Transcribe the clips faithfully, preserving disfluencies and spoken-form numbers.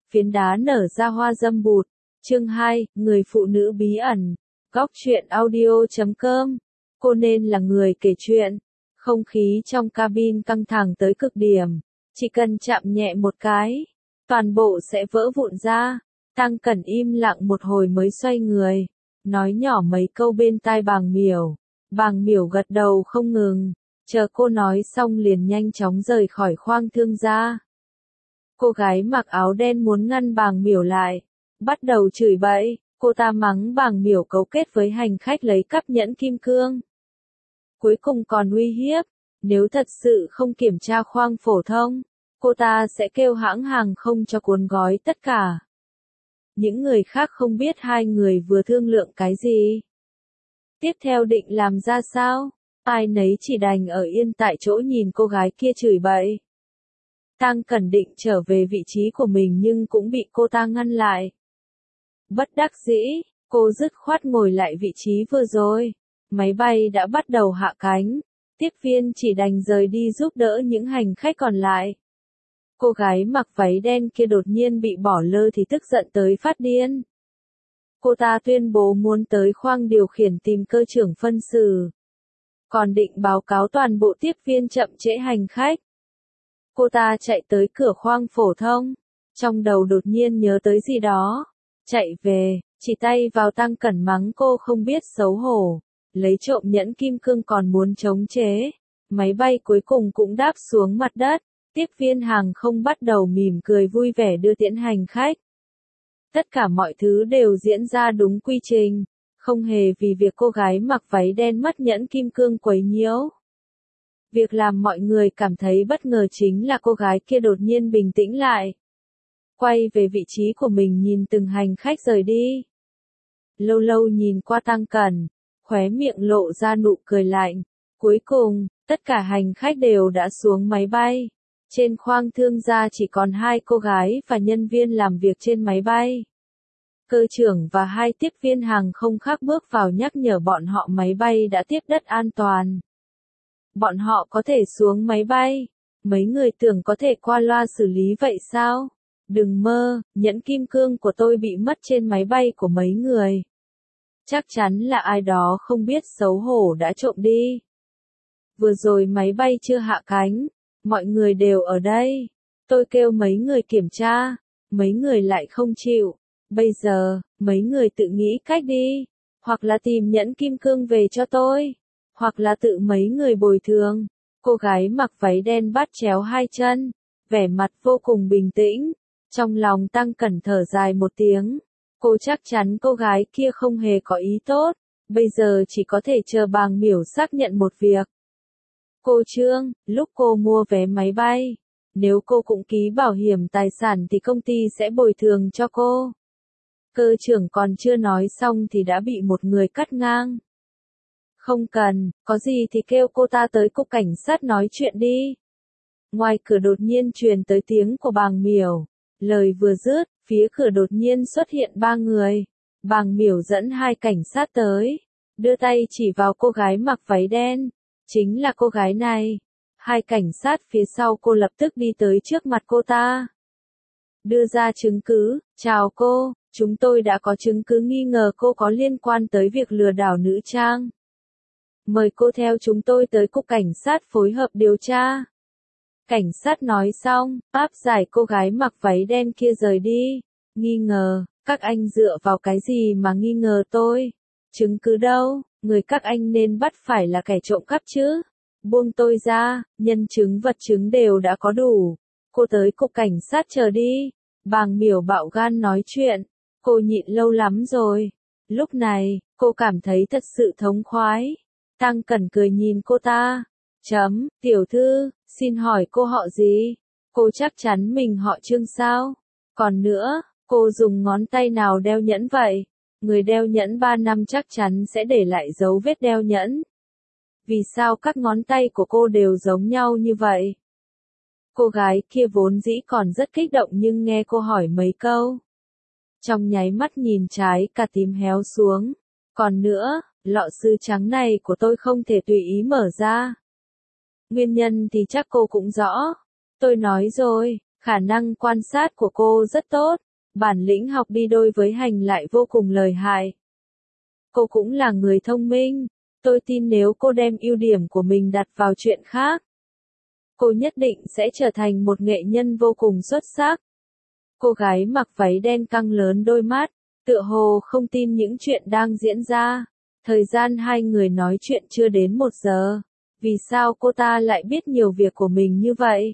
phiến đá nở ra hoa dâm bụt. Chương hai, người phụ nữ bí ẩn. Góc truyện audio chấm com. Cô nên là người kể chuyện. Không khí trong cabin căng thẳng tới cực điểm. Chỉ cần chạm nhẹ một cái, toàn bộ sẽ vỡ vụn ra. Tăng Cẩn im lặng một hồi mới xoay người, nói nhỏ mấy câu bên tai Bàng Miểu. Bàng Miểu gật đầu không ngừng, chờ cô nói xong liền nhanh chóng rời khỏi khoang thương gia. Cô gái mặc áo đen muốn ngăn Bàng Miểu lại, bắt đầu chửi bậy, cô ta mắng Bàng Miểu cấu kết với hành khách lấy cắp nhẫn kim cương. Cuối cùng còn uy hiếp, nếu thật sự không kiểm tra khoang phổ thông, cô ta sẽ kêu hãng hàng không cho cuốn gói tất cả. Những người khác không biết hai người vừa thương lượng cái gì. Tiếp theo định làm ra sao? Ai nấy chỉ đành ở yên tại chỗ nhìn cô gái kia chửi bậy. Tăng Cẩn định trở về vị trí của mình nhưng cũng bị cô ta ngăn lại. Bất đắc dĩ, cô dứt khoát ngồi lại vị trí vừa rồi. Máy bay đã bắt đầu hạ cánh, tiếp viên chỉ đành rời đi giúp đỡ những hành khách còn lại. Cô gái mặc váy đen kia đột nhiên bị bỏ lơ thì tức giận tới phát điên. Cô ta tuyên bố muốn tới khoang điều khiển tìm cơ trưởng phân xử. Còn định báo cáo toàn bộ tiếp viên chậm trễ hành khách. Cô ta chạy tới cửa khoang phổ thông, trong đầu đột nhiên nhớ tới gì đó. Chạy về, chỉ tay vào Tăng Cẩn mắng cô không biết xấu hổ. Lấy trộm nhẫn kim cương còn muốn chống chế. Máy bay cuối cùng cũng đáp xuống mặt đất. Tiếp viên hàng không bắt đầu mỉm cười vui vẻ đưa tiễn hành khách. Tất cả mọi thứ đều diễn ra đúng quy trình, không hề vì việc cô gái mặc váy đen mất nhẫn kim cương quấy nhiễu. Việc làm mọi người cảm thấy bất ngờ chính là cô gái kia đột nhiên bình tĩnh lại. Quay về vị trí của mình nhìn từng hành khách rời đi. Lâu lâu nhìn qua Tăng Cẩn, khóe miệng lộ ra nụ cười lạnh. Cuối cùng, tất cả hành khách đều đã xuống máy bay. Trên khoang thương gia chỉ còn hai cô gái và nhân viên làm việc trên máy bay. Cơ trưởng và hai tiếp viên hàng không khác bước vào nhắc nhở bọn họ máy bay đã tiếp đất an toàn. Bọn họ có thể xuống máy bay. Mấy người tưởng có thể qua loa xử lý vậy sao? Đừng mơ, nhẫn kim cương của tôi bị mất trên máy bay của mấy người. Chắc chắn là ai đó không biết xấu hổ đã trộm đi. Vừa rồi máy bay chưa hạ cánh. Mọi người đều ở đây. Tôi kêu mấy người kiểm tra. Mấy người lại không chịu. Bây giờ, mấy người tự nghĩ cách đi. Hoặc là tìm nhẫn kim cương về cho tôi. Hoặc là tự mấy người bồi thường. Cô gái mặc váy đen bắt chéo hai chân. Vẻ mặt vô cùng bình tĩnh. Trong lòng Tăng Cẩn thở dài một tiếng. Cô chắc chắn cô gái kia không hề có ý tốt. Bây giờ chỉ có thể chờ Bàng Miểu xác nhận một việc. Cô Trương, lúc cô mua vé máy bay, nếu cô cũng ký bảo hiểm tài sản thì công ty sẽ bồi thường cho cô. Cơ trưởng còn chưa nói xong thì đã bị một người cắt ngang. Không cần, có gì thì kêu cô ta tới cục cảnh sát nói chuyện đi. Ngoài cửa đột nhiên truyền tới tiếng của Bàng Miểu. Lời vừa dứt, phía cửa đột nhiên xuất hiện ba người. Bàng Miểu dẫn hai cảnh sát tới, đưa tay chỉ vào cô gái mặc váy đen. Chính là cô gái này. Hai cảnh sát phía sau cô lập tức đi tới trước mặt cô ta. Đưa ra chứng cứ, chào cô, chúng tôi đã có chứng cứ nghi ngờ cô có liên quan tới việc lừa đảo nữ trang. Mời cô theo chúng tôi tới cục cảnh sát phối hợp điều tra. Cảnh sát nói xong, áp giải cô gái mặc váy đen kia rời đi. Nghi ngờ, các anh dựa vào cái gì mà nghi ngờ tôi? Chứng cứ đâu? Người các anh nên bắt phải là kẻ trộm cắp chứ. Buông tôi ra, nhân chứng vật chứng đều đã có đủ. Cô tới cục cảnh sát chờ đi. Bàng Miểu bạo gan nói chuyện. Cô nhịn lâu lắm rồi. Lúc này, cô cảm thấy thật sự thống khoái. Tăng Cẩn cười nhìn cô ta. Chấm, tiểu thư, xin hỏi cô họ gì? Cô chắc chắn mình họ Trương sao? Còn nữa, cô dùng ngón tay nào đeo nhẫn vậy? Người đeo nhẫn ba năm chắc chắn sẽ để lại dấu vết đeo nhẫn. Vì sao các ngón tay của cô đều giống nhau như vậy? Cô gái kia vốn dĩ còn rất kích động nhưng nghe cô hỏi mấy câu. Trong nháy mắt nhìn trái cà tím héo xuống. Còn nữa, lọ sứ trắng này của tôi không thể tùy ý mở ra. Nguyên nhân thì chắc cô cũng rõ. Tôi nói rồi, Khả năng quan sát của cô rất tốt, bản lĩnh học đi đôi với hành lại vô cùng lợi hại. Cô cũng là người thông minh, tôi tin nếu cô đem ưu điểm của mình đặt vào chuyện khác, cô nhất định sẽ trở thành một nghệ nhân vô cùng xuất sắc. Cô gái mặc váy đen căng lớn đôi mắt, tựa hồ không tin những chuyện đang diễn ra. Thời gian hai người nói chuyện chưa đến một giờ. Vì sao cô ta lại biết nhiều việc của mình như vậy?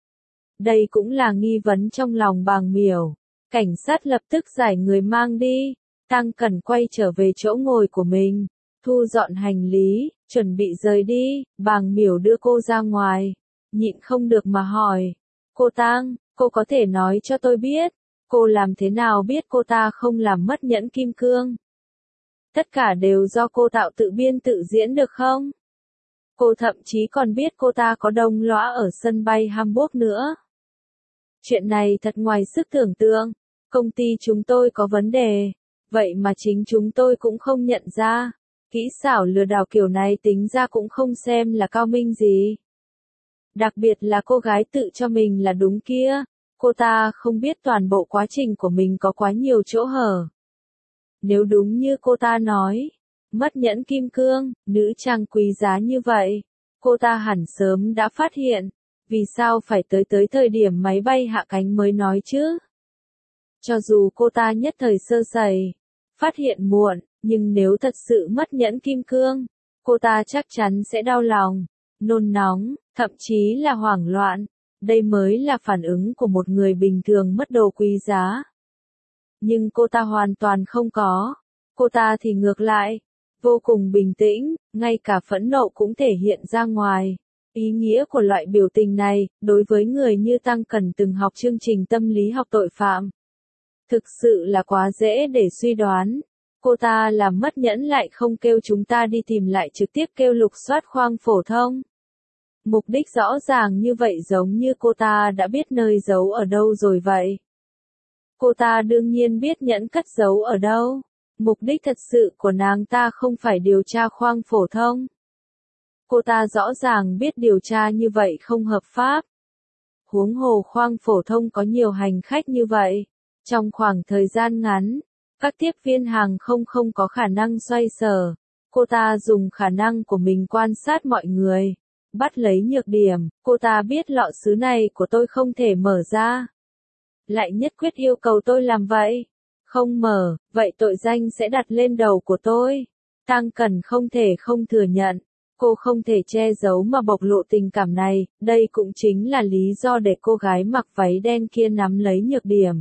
Đây cũng là nghi vấn trong lòng Bàng Miểu. Cảnh sát lập tức giải người mang đi. Tăng Cẩn quay trở về chỗ ngồi của mình, thu dọn hành lý, chuẩn bị rời đi. Bàng Miểu đưa cô ra ngoài, nhịn không được mà hỏi. Cô Tăng, cô có thể nói cho tôi biết, cô làm thế nào biết cô ta không làm mất nhẫn kim cương? Tất cả đều do cô tạo tự biên tự diễn được không? Cô thậm chí còn biết cô ta có đồng lõa ở sân bay Hamburg nữa. Chuyện này thật ngoài sức tưởng tượng. Công ty chúng tôi có vấn đề, vậy mà chính chúng tôi cũng không nhận ra. Kỹ xảo lừa đảo kiểu này tính ra cũng không xem là cao minh gì. Đặc biệt là cô gái tự cho mình là đúng kia, cô ta không biết toàn bộ quá trình của mình có quá nhiều chỗ hở. Nếu đúng như cô ta nói, mất nhẫn kim cương, nữ trang quý giá như vậy, cô ta hẳn sớm đã phát hiện, vì sao phải tới tới thời điểm máy bay hạ cánh mới nói chứ? Cho dù cô ta nhất thời sơ sẩy, phát hiện muộn, nhưng nếu thật sự mất nhẫn kim cương, cô ta chắc chắn sẽ đau lòng, nôn nóng, thậm chí là hoảng loạn. Đây mới là phản ứng của một người bình thường mất đồ quý giá. Nhưng cô ta hoàn toàn không có. Cô ta thì ngược lại, vô cùng bình tĩnh, ngay cả phẫn nộ cũng thể hiện ra ngoài. Ý nghĩa của loại biểu tình này, đối với người như Tăng Cẩn từng học chương trình tâm lý học tội phạm, thực sự là quá dễ để suy đoán. Cô ta làm mất nhẫn lại không kêu chúng ta đi tìm lại trực tiếp kêu lục soát khoang phổ thông. Mục đích rõ ràng như vậy, giống như cô ta đã biết nơi giấu ở đâu rồi vậy. Cô ta đương nhiên biết nhẫn cất giấu ở đâu. Mục đích thật sự của nàng ta không phải điều tra khoang phổ thông. Cô ta rõ ràng biết điều tra như vậy không hợp pháp. Huống hồ khoang phổ thông có nhiều hành khách như vậy. Trong khoảng thời gian ngắn, các tiếp viên hàng không không có khả năng xoay sở. Cô ta dùng khả năng của mình quan sát mọi người, bắt lấy nhược điểm. Cô ta biết lọ sứ này của tôi không thể mở ra, lại nhất quyết yêu cầu tôi làm vậy. Không mở, vậy tội danh sẽ đặt lên đầu của tôi. Tăng Cẩn không thể không thừa nhận, cô không thể che giấu mà bộc lộ tình cảm này. Đây cũng chính là lý do để cô gái mặc váy đen kia nắm lấy nhược điểm.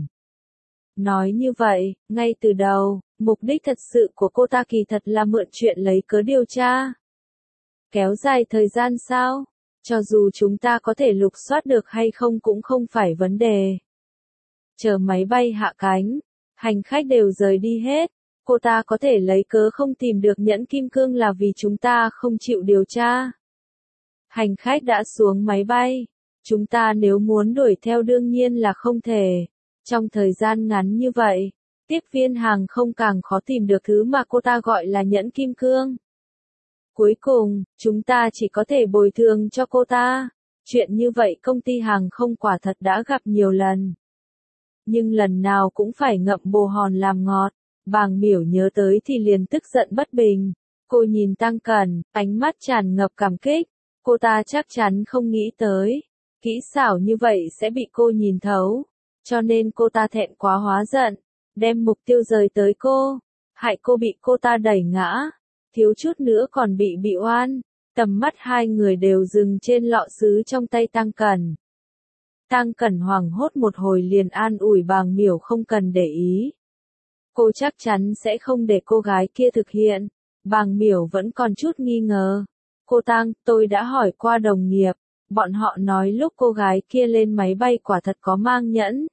Nói như vậy, ngay từ đầu, mục đích thật sự của cô ta kỳ thật là mượn chuyện lấy cớ điều tra. Kéo dài thời gian sao? Cho dù chúng ta có thể lục soát được hay không cũng không phải vấn đề. Chờ máy bay hạ cánh, hành khách đều rời đi hết. Cô ta có thể lấy cớ không tìm được nhẫn kim cương là vì chúng ta không chịu điều tra. Hành khách đã xuống máy bay. Chúng ta nếu muốn đuổi theo đương nhiên là không thể. Trong thời gian ngắn như vậy, tiếp viên hàng không càng khó tìm được thứ mà cô ta gọi là nhẫn kim cương. Cuối cùng, chúng ta chỉ có thể bồi thường cho cô ta. Chuyện như vậy công ty hàng không quả thật đã gặp nhiều lần. Nhưng lần nào cũng phải ngậm bồ hòn làm ngọt. Bàng Miểu nhớ tới thì liền tức giận bất bình. Cô nhìn Tăng Cẩn, ánh mắt tràn ngập cảm kích. Cô ta chắc chắn không nghĩ tới, kỹ xảo như vậy sẽ bị cô nhìn thấu. Cho nên cô ta thẹn quá hóa giận, đem mục tiêu rời tới cô, hại cô bị cô ta đẩy ngã, thiếu chút nữa còn bị bị oan. Tầm mắt hai người đều dừng trên lọ sứ trong tay Tăng Cẩn. Tăng Cẩn hoảng hốt một hồi liền an ủi Bàng Miểu không cần để ý. Cô chắc chắn sẽ không để cô gái kia thực hiện. Bàng Miểu vẫn còn chút nghi ngờ. Cô Tăng, tôi đã hỏi qua đồng nghiệp, bọn họ nói lúc cô gái kia lên máy bay quả thật có mang nhẫn.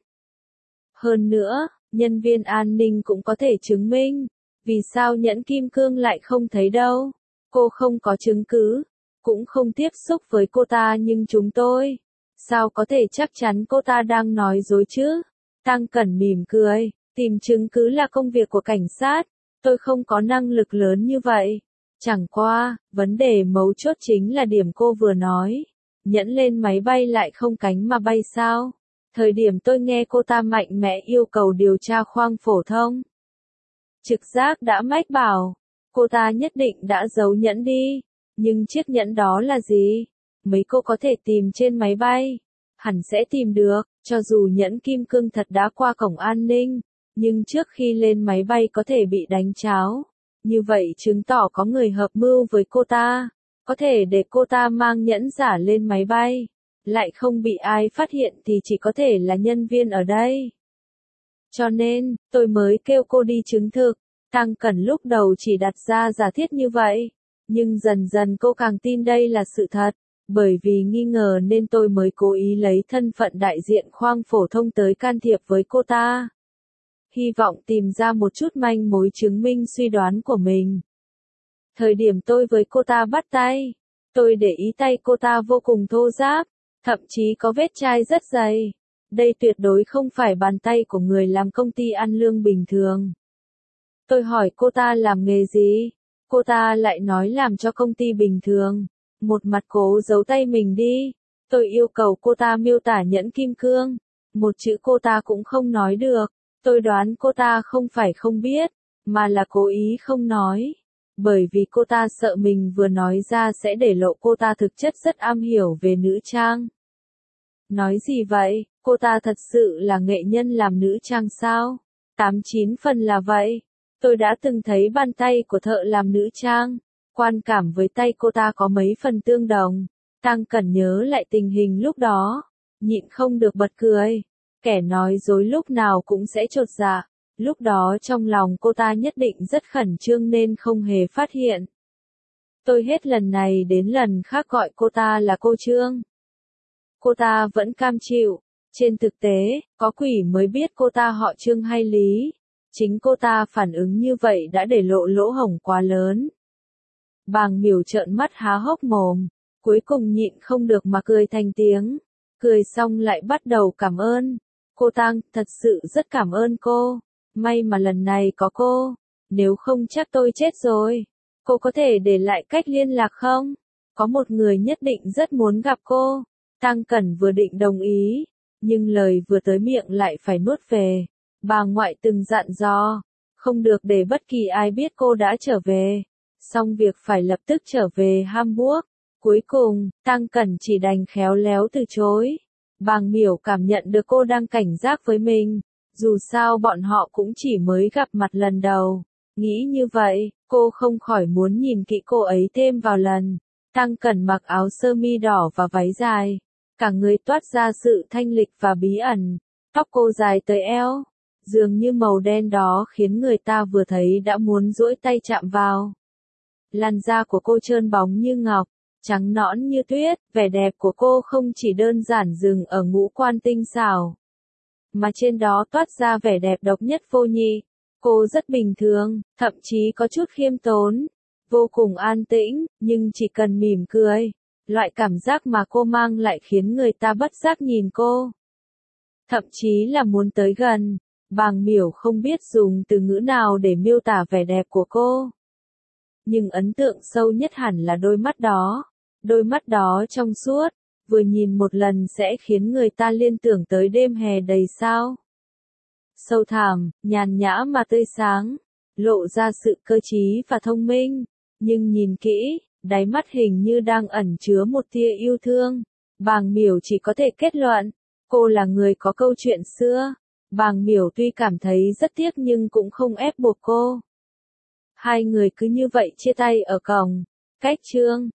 Hơn nữa, nhân viên an ninh cũng có thể chứng minh. Vì sao nhẫn kim cương lại không thấy đâu? Cô không có chứng cứ, cũng không tiếp xúc với cô ta nhưng chúng tôi, sao có thể chắc chắn cô ta đang nói dối chứ? Tăng Cẩn mỉm cười, tìm chứng cứ là công việc của cảnh sát, tôi không có năng lực lớn như vậy. Chẳng qua, vấn đề mấu chốt chính là điểm cô vừa nói, nhẫn lên máy bay lại không cánh mà bay sao? Thời điểm tôi nghe cô ta mạnh mẽ yêu cầu điều tra khoang phổ thông. Trực giác đã mách bảo, cô ta nhất định đã giấu nhẫn đi, nhưng chiếc nhẫn đó là gì? Mấy cô có thể tìm trên máy bay, hẳn sẽ tìm được, cho dù nhẫn kim cương thật đã qua cổng an ninh, nhưng trước khi lên máy bay có thể bị đánh tráo. Như vậy chứng tỏ có người hợp mưu với cô ta, có thể để cô ta mang nhẫn giả lên máy bay, lại không bị ai phát hiện thì chỉ có thể là nhân viên ở đây. Cho nên, tôi mới kêu cô đi chứng thực. Tăng Cẩn lúc đầu chỉ đặt ra giả thiết như vậy, nhưng dần dần cô càng tin đây là sự thật, bởi vì nghi ngờ nên tôi mới cố ý lấy thân phận đại diện khoang phổ thông tới can thiệp với cô ta. Hy vọng tìm ra một chút manh mối chứng minh suy đoán của mình. Thời điểm tôi với cô ta bắt tay, tôi để ý tay cô ta vô cùng thô ráp, thậm chí có vết chai rất dày. Đây tuyệt đối không phải bàn tay của người làm công ty ăn lương bình thường. Tôi hỏi cô ta làm nghề gì, cô ta lại nói làm cho công ty bình thường, một mặt cố giấu tay mình đi. Tôi yêu cầu cô ta miêu tả nhẫn kim cương, một chữ cô ta cũng không nói được. Tôi đoán cô ta không phải không biết, mà là cố ý không nói, bởi vì cô ta sợ mình vừa nói ra sẽ để lộ cô ta thực chất rất am hiểu về nữ trang. Nói gì vậy, cô ta thật sự là nghệ nhân làm nữ trang sao? Tám chín phần là vậy. Tôi đã từng thấy bàn tay của thợ làm nữ trang, quan cảm với tay cô ta có mấy phần tương đồng. Tăng Cẩn nhớ lại tình hình lúc đó, nhịn không được bật cười. Kẻ nói dối lúc nào cũng sẽ chột dạ, lúc đó trong lòng cô ta nhất định rất khẩn trương nên không hề phát hiện. Tôi hết lần này đến lần khác gọi cô ta là cô Trương. Cô ta vẫn cam chịu, trên thực tế, có quỷ mới biết cô ta họ Trương hay Lý. Chính cô ta phản ứng như vậy đã để lộ lỗ hổng quá lớn. Bàng Miểu trợn mắt há hốc mồm, cuối cùng nhịn không được mà cười thành tiếng. Cười xong lại bắt đầu cảm ơn. Cô Tăng, thật sự rất cảm ơn cô. May mà lần này có cô. Nếu không chắc tôi chết rồi. Cô có thể để lại cách liên lạc không? Có một người nhất định rất muốn gặp cô. Tăng Cẩn vừa định đồng ý, nhưng lời vừa tới miệng lại phải nuốt về. Bà ngoại từng dặn dò, không được để bất kỳ ai biết cô đã trở về. Xong việc phải lập tức trở về Hamburg. Cuối cùng, Tăng Cẩn chỉ đành khéo léo từ chối. Bàng Miểu cảm nhận được cô đang cảnh giác với mình, dù sao bọn họ cũng chỉ mới gặp mặt lần đầu. Nghĩ như vậy, cô không khỏi muốn nhìn kỹ cô ấy thêm vào lần. Tăng Cẩn mặc áo sơ mi đỏ và váy dài, cả người toát ra sự thanh lịch và bí ẩn. Tóc cô dài tới eo, dường như màu đen đó khiến người ta vừa thấy đã muốn duỗi tay chạm vào. Làn da của cô trơn bóng như ngọc, trắng nõn như tuyết, vẻ đẹp của cô không chỉ đơn giản dừng ở ngũ quan tinh xảo, mà trên đó toát ra vẻ đẹp độc nhất vô nhị. Cô rất bình thường, thậm chí có chút khiêm tốn, vô cùng an tĩnh, nhưng chỉ cần mỉm cười, loại cảm giác mà cô mang lại khiến người ta bất giác nhìn cô. Thậm chí là muốn tới gần. Bàng Miểu không biết dùng từ ngữ nào để miêu tả vẻ đẹp của cô. Nhưng ấn tượng sâu nhất hẳn là đôi mắt đó. Đôi mắt đó trong suốt, vừa nhìn một lần sẽ khiến người ta liên tưởng tới đêm hè đầy sao. Sâu thẳm, nhàn nhã mà tươi sáng, lộ ra sự cơ trí và thông minh. Nhưng nhìn kỹ, đáy mắt hình như đang ẩn chứa một tia yêu thương. Bàng Miểu chỉ có thể kết luận, cô là người có câu chuyện xưa. Bàng Miểu tuy cảm thấy rất tiếc nhưng cũng không ép buộc cô. Hai người cứ như vậy chia tay ở cổng. Cách Trương,